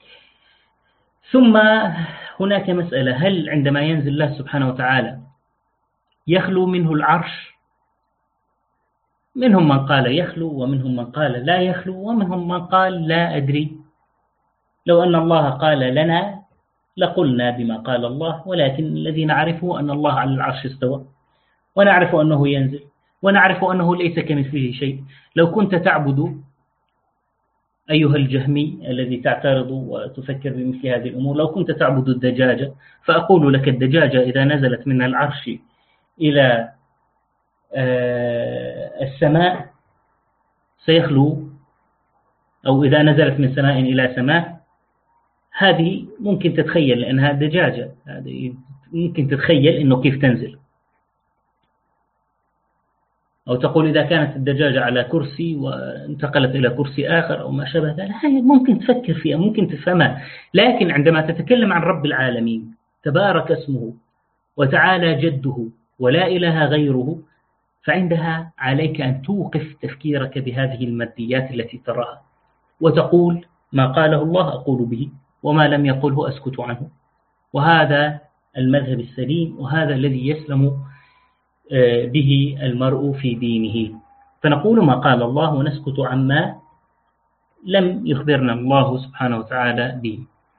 [SPEAKER 2] ثم هناك مسألة، هل عندما ينزل الله سبحانه وتعالى يخلو منه العرش؟ منهم من قال يخلو، ومنهم من قال لا يخلو، ومنهم من قال لا أدري، لو أن الله قال لنا لقلنا بما قال الله، ولكن الذي نعرفه أن الله على العرش استوى، ونعرف أنه ينزل، ونعرف أنه ليس كمثله شيء. لو كنت تعبد أيها الجهمي الذي تعترض وتفكر بمثل هذه الأمور، لو كنت تعبد الدجاجة، فأقول لك الدجاجة إذا نزلت من العرش إلى السماء سيخلو، أو إذا نزلت من سماء إلى سماء، هذه ممكن تتخيل لأنها دجاجة، هذه ممكن تتخيل إنه كيف تنزل. أو تقول إذا كانت الدجاجة على كرسي وانتقلت إلى كرسي آخر أو ما شابه ذلك، هذه ممكن تفكر فيها، ممكن تفهمها. لكن عندما تتكلم عن رب العالمين تبارك اسمه وتعالى جده ولا إله غيره، فعندها عليك أن توقف تفكيرك بهذه الماديات التي تراها، وتقول ما قاله الله أقول به، وما لم يقله أسكت عنه. وهذا المذهب السليم، وهذا الذي يسلم به المرء في دينه. فنقول ما قال الله ونسكت عما لم يخبرنا الله سبحانه وتعالى به.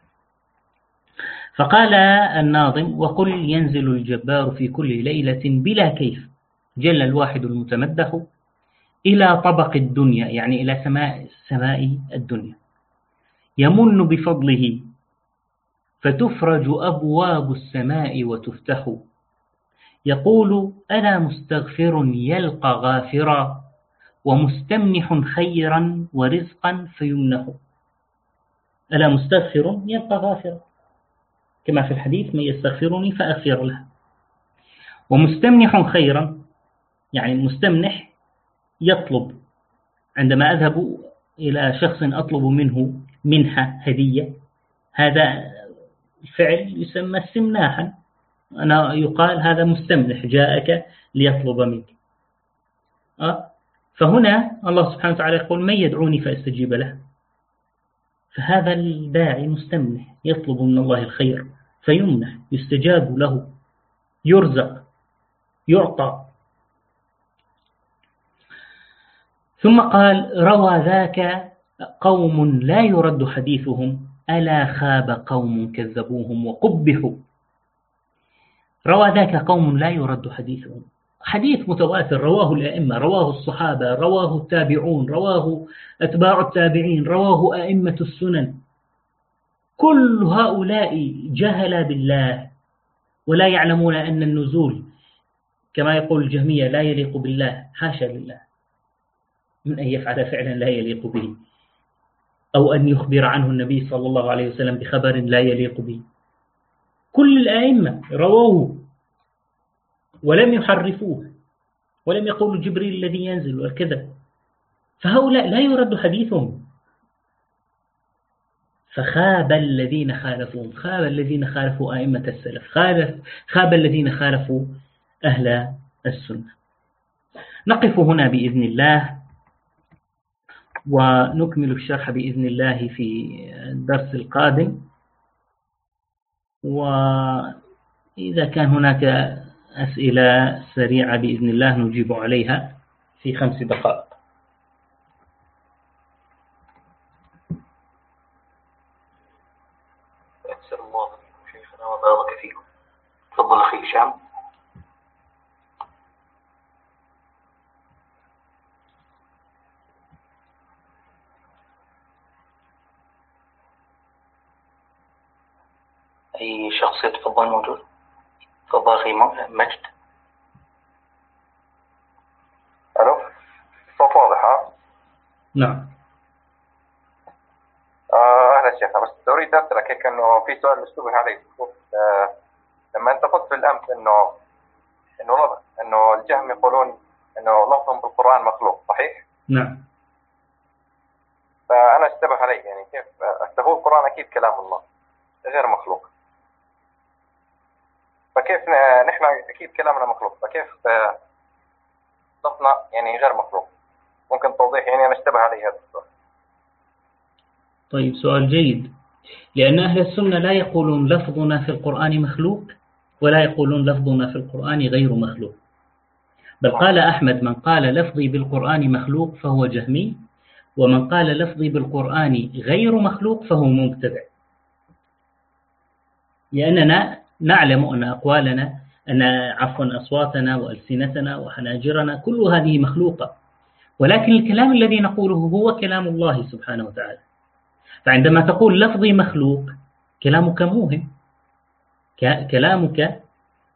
[SPEAKER 2] فقال الناظم: وقل ينزل الجبار في كل ليلة بلا كيف، جل الواحد المتمدح إلى طبق الدنيا، يعني إلى سماء سماء الدنيا، يمن بفضله فتفرج أبواب السماء وتفتح، يقول ألا مستغفر يلقى غافرا، ومستمنح خيرا ورزقا فيمنح. ألا مستغفر يلقى غافرا، كما في الحديث: من يستغفرني فأغفر له. ومستمنح خيرا، يعني المستمنح يطلب، عندما أذهب إلى شخص أطلب منه منحة هدية، هذا الفعل يسمى استمناحا، أنا يقال هذا مستمنح جاءك ليطلب منك. أه؟ فهنا الله سبحانه وتعالى يقول: من يدعوني فأستجيب له. فهذا الداعي مستمنح، يطلب من الله الخير فيمنح، يستجاب له، يرزق، يعطى. ثم قال: روى ذاك قوم لا يرد حديثهم، ألا خاب قوم كذبوهم وقبحوا. روى ذاك قوم لا يرد حديثهم، حديث متواتر رواه الأئمة، رواه الصحابة، رواه التابعون، رواه أتباع التابعين، رواه أئمة السنن. كل هؤلاء جهل بالله ولا يعلمون أن النزول كما يقول الجهمية لا يليق بالله، حاشا لله من أن يفعل فعلا لا يليق به، أو أن يخبر عنه النبي صلى الله عليه وسلم بخبر لا يليق به. كل الأئمة رووه ولم يحرفوه، ولم يقولوا جبريل الذي ينزل وكذا، فهؤلاء لا يرد حديثهم. فخاب الذين خالفوا، خاب الذين خالفوا أئمة السلف، خالف خاب الذين خالفوا أهل السنة. نقف هنا بإذن الله، ونكمل الشرح بإذن الله في الدرس القادم. وإذا كان هناك أسئلة سريعة بإذن الله نجيب عليها في خمس دقائق.
[SPEAKER 3] أحسن الله شيخنا وبارك فيكم. تفضل أخي هشام. أي شخص يتفضل موجود؟ تفضل أخي مجد.
[SPEAKER 4] ألو، صوت واضح ها؟
[SPEAKER 2] نعم.
[SPEAKER 4] آه أهلا شيخنا، بس أريد أسألك هيك إنه في سؤال مشتبه علي. آه لما أنت قلت في الأمس إنه إنه لفظ إنه الجهم يقولون إنه لفظهم بالقرآن مخلوق، صحيح؟
[SPEAKER 2] نعم.
[SPEAKER 4] فأنا اشتبه علي يعني كيف هو القرآن أكيد كلام الله غير مخلوق، فكيف نحن أكيد كلامنا مخلوق، فكيف لفظنا يعني غير مخلوق؟ ممكن توضيح؟ يعني أنا اشتبه علي هذا السؤال.
[SPEAKER 2] طيب، سؤال جيد، لأن أهل السنة لا يقولون لفظنا في القرآن مخلوق ولا يقولون لفظنا في القرآن غير مخلوق، بل قال أحمد: من قال لفظي بالقرآن مخلوق فهو جهمي، ومن قال لفظي بالقرآن غير مخلوق فهو مبتدع. لأننا نعلم أن أقوالنا أن عفوا أصواتنا وألسنتنا وحناجرنا كل هذه مخلوقة، ولكن الكلام الذي نقوله هو كلام الله سبحانه وتعالى. فعندما تقول لفظي مخلوق كلامك موهم، كلامك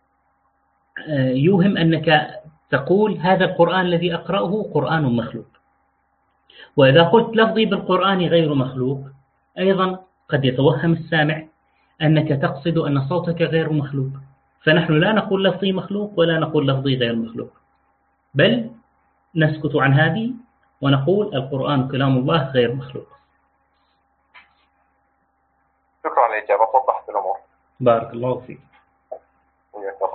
[SPEAKER 2] يوهم أنك تقول هذا القرآن الذي أقرأه قرآن مخلوق. وإذا قلت لفظي بالقرآن غير مخلوق أيضا قد يتوهم السامع أنك تقصد أن صوتك غير مخلوق، فنحن لا نقول لفظي مخلوق ولا نقول لفظي غير مخلوق، بل نسكت عن هذه ونقول القرآن كلام الله غير مخلوق.
[SPEAKER 4] شكرا على الإجابة، وضحت الأمور.
[SPEAKER 2] بارك الله فيك.
[SPEAKER 4] وياك الله.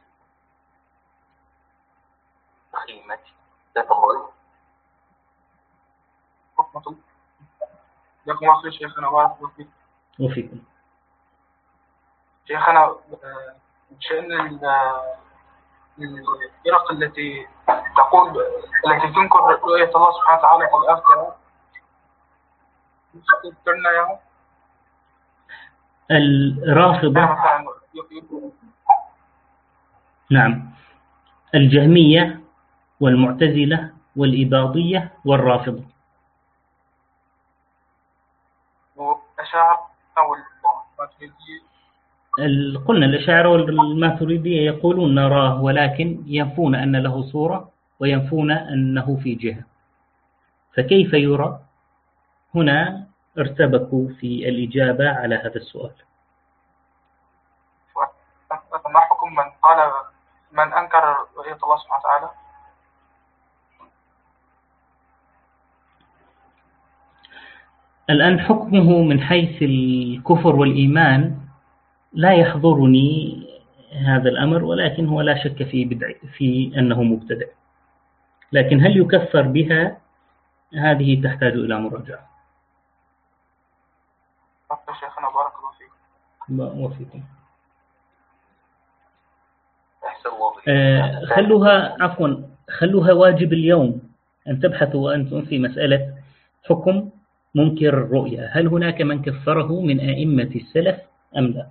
[SPEAKER 3] أخي مجد تفضل.
[SPEAKER 5] جزاكم الله خير شيخنا، بارك الله فيك.
[SPEAKER 2] وفيكم.
[SPEAKER 5] شيخنا، بشأن الفرق التي تقول التي تنكر رؤية الله سبحانه وتعالى في الآخرة، ذكرنا ياهم.
[SPEAKER 2] الرافضة، نعم، الجهمية والمعتزلة والإباضية والرافضة.
[SPEAKER 5] والأشاعرة والماتريدية.
[SPEAKER 2] قلنا الأشاعرة والماتريدية يقولون نراه ولكن ينفون أن له صورة وينفون أنه في جهة، فكيف يرى؟ هنا ارتبكوا في الإجابة على هذا السؤال.
[SPEAKER 5] ما حكم من قال من أنكر رؤية الله سبحانه وتعالى؟
[SPEAKER 2] الآن حكمه من حيث الكفر والإيمان لا يحضرني هذا الأمر، ولكن هو لا شك في بدع في أنه مبتدع، لكن هل يكفر بها؟ هذه تحتاج إلى مراجعة.
[SPEAKER 5] شيخنا بارك الله فيكم.
[SPEAKER 2] وفيكم.
[SPEAKER 3] أحسن الله.
[SPEAKER 2] آه خلوها عفوا خلوها واجب اليوم أن تبحثوا وأنتم في مسألة حكم منكر الرؤيا، هل هناك من كفره من أئمة السلف أم لا؟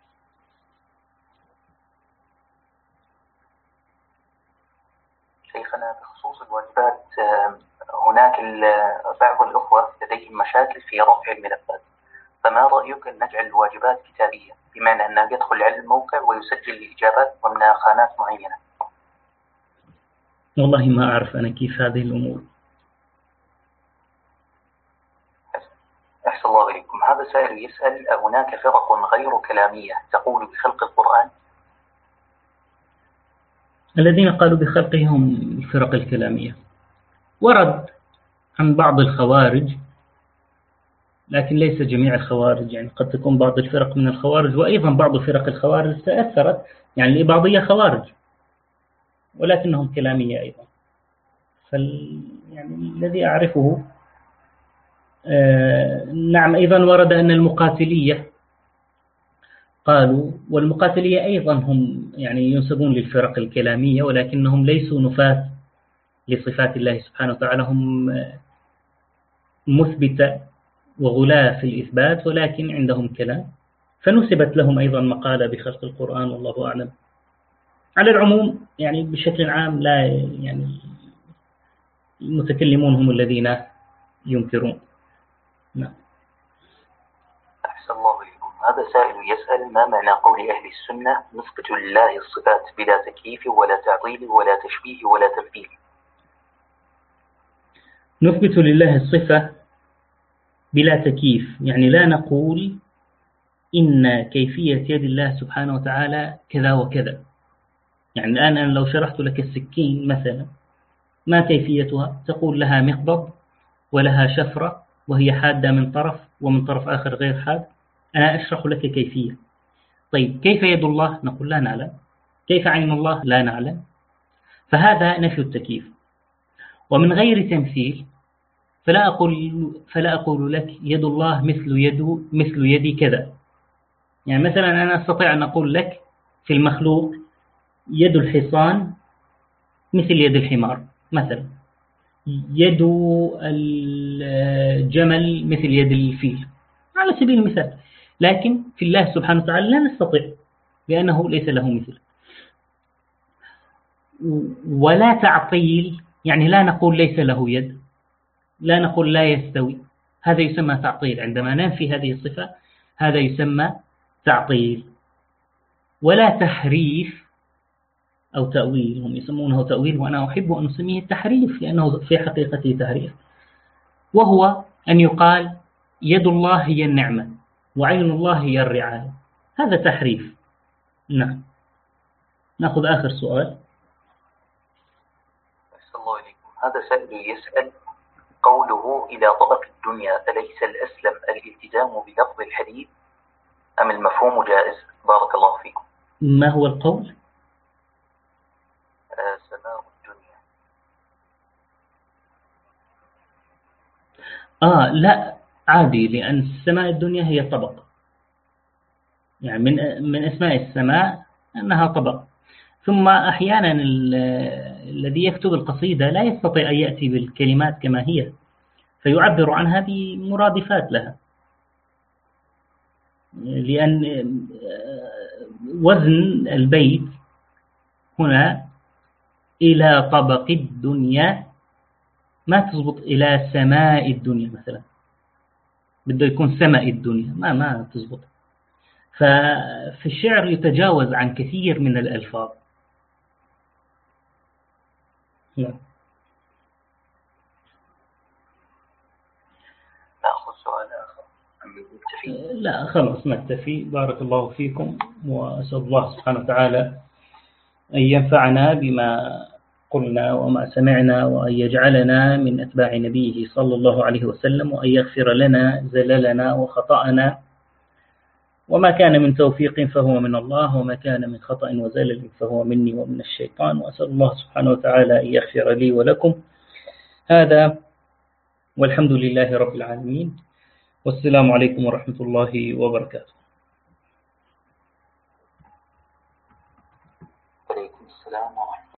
[SPEAKER 3] شيخنا، بخصوص الواجبات، هناك بعض الأخوة لديهم مشاكل في رفع الملفات، فما رأيك أن نجعل الواجبات كتابية، بمعنى أنه يدخل على الموقع ويسجل الإجابات ضمن خانات معينة؟
[SPEAKER 2] والله ما أعرف أنا كيف هذه الأمور.
[SPEAKER 3] أحسن الله إليكم. هذا سائل يسأل: هناك فرق غير كلامية تقول بخلق القرآن؟
[SPEAKER 2] الذين قالوا بخلقه هم الفرق الكلامية، ورد عن بعض الخوارج، لكن ليس جميع الخوارج، يعني قد تكون بعض الفرق من الخوارج، وأيضا بعض فرق الخوارج تأثرت، يعني الإباضية خوارج ولكنهم كلامية أيضا. فال يعني الذي أعرفه آه نعم. أيضا ورد أن المقاتلية قالوا، والمقاتلية أيضا هم يعني ينسبون للفرق الكلامية، ولكنهم ليسوا نفاة لصفات الله سبحانه وتعالى، هم مثبتة وغلاة في الإثبات، ولكن عندهم كلام، فنسبت لهم أيضا مقالة بخلق القرآن، والله أعلم. على العموم يعني بشكل عام لا يعني المتكلمون هم الذين ينكرون. نعم.
[SPEAKER 3] أحسن الله إليكم. هذا سائل يسأل: ما معنى قول أهل السنة نثبت لله الصفات بلا تكييف ولا تعطيل ولا تشبيه ولا تمثيل؟
[SPEAKER 2] نثبت لله الصفة بلا تكييف، يعني لا نقول إن كيفية يد الله سبحانه وتعالى كذا وكذا. يعني الآن أنا لو شرحت لك السكين مثلا، ما كيفيتها؟ تقول لها مقبض ولها شفرة وهي حادة من طرف ومن طرف آخر غير حاد. أنا أشرح لك كيفية. طيب كيف يد الله؟ نقول لا نعلم. كيف عين الله؟ لا نعلم. فهذا نفي التكييف. ومن غير تمثيل فلا أقول, فلا أقول لك يد الله مثل يد مثل يدي كذا. يعني مثلا أنا أستطيع أن أقول لك في المخلوق يد الحصان مثل يد الحمار مثلا، يد الجمل مثل يد الفيل على سبيل المثال. لكن في الله سبحانه وتعالى لا نستطيع، لأنه ليس له مثل. ولا تعطيل، يعني لا نقول ليس له يد، لا نقول لا يستوي، هذا يسمى تعطيل. عندما ننفي هذه الصفة هذا يسمى تعطيل. ولا تحريف أو تأويل، هم يسمونه تأويل وأنا أحب أن أسميه التحريف، لأنه في حقيقته تحريف، وهو أن يقال يد الله هي النعمة وعين الله هي الرعاية. هذا تحريف. نعم. نأخذ آخر سؤال.
[SPEAKER 3] أحسن الله إليكم. هذا سائل يسأل: قوله إلى طبق الدنيا أليس الأسلم الالتزام بلفظ الحديث أم المفهوم جائز؟ بارك الله فيكم.
[SPEAKER 2] ما هو القول؟
[SPEAKER 3] آه سماء الدنيا.
[SPEAKER 2] آه لا عادي، لأن السماء الدنيا هي طبق، يعني من من أسماء السماء أنها طبق. ثم أحيانا الذي يكتب القصيدة لا يستطيع أن يأتي بالكلمات كما هي، فيعبر عنها بمرادفات لها، لأن وزن البيت هنا إلى طبق الدنيا ما تضبط إلى سماء الدنيا مثلا، بده يكون سماء الدنيا، ما ما تضبط. ففي الشعر يتجاوز عن كثير من الألفاظ. نعم.
[SPEAKER 3] نأخذ سؤال آخر.
[SPEAKER 2] لا خلاص نكتفي. بارك الله فيكم، وأسأل الله سبحانه وتعالى أن ينفعنا بما قلنا وما سمعنا، وأن يجعلنا من أتباع نبيه صلى الله عليه وسلم، وأن يغفر لنا زللنا وخطأنا، وما كان من توفيق فهو من الله، وما كان من خطأ وزلل فهو مني ومن الشيطان. وأسأل الله سبحانه وتعالى أن يغفر لي ولكم. هذا والحمد لله رب العالمين، والسلام عليكم ورحمة الله وبركاته.
[SPEAKER 3] عليكم السلام ورحمة الله.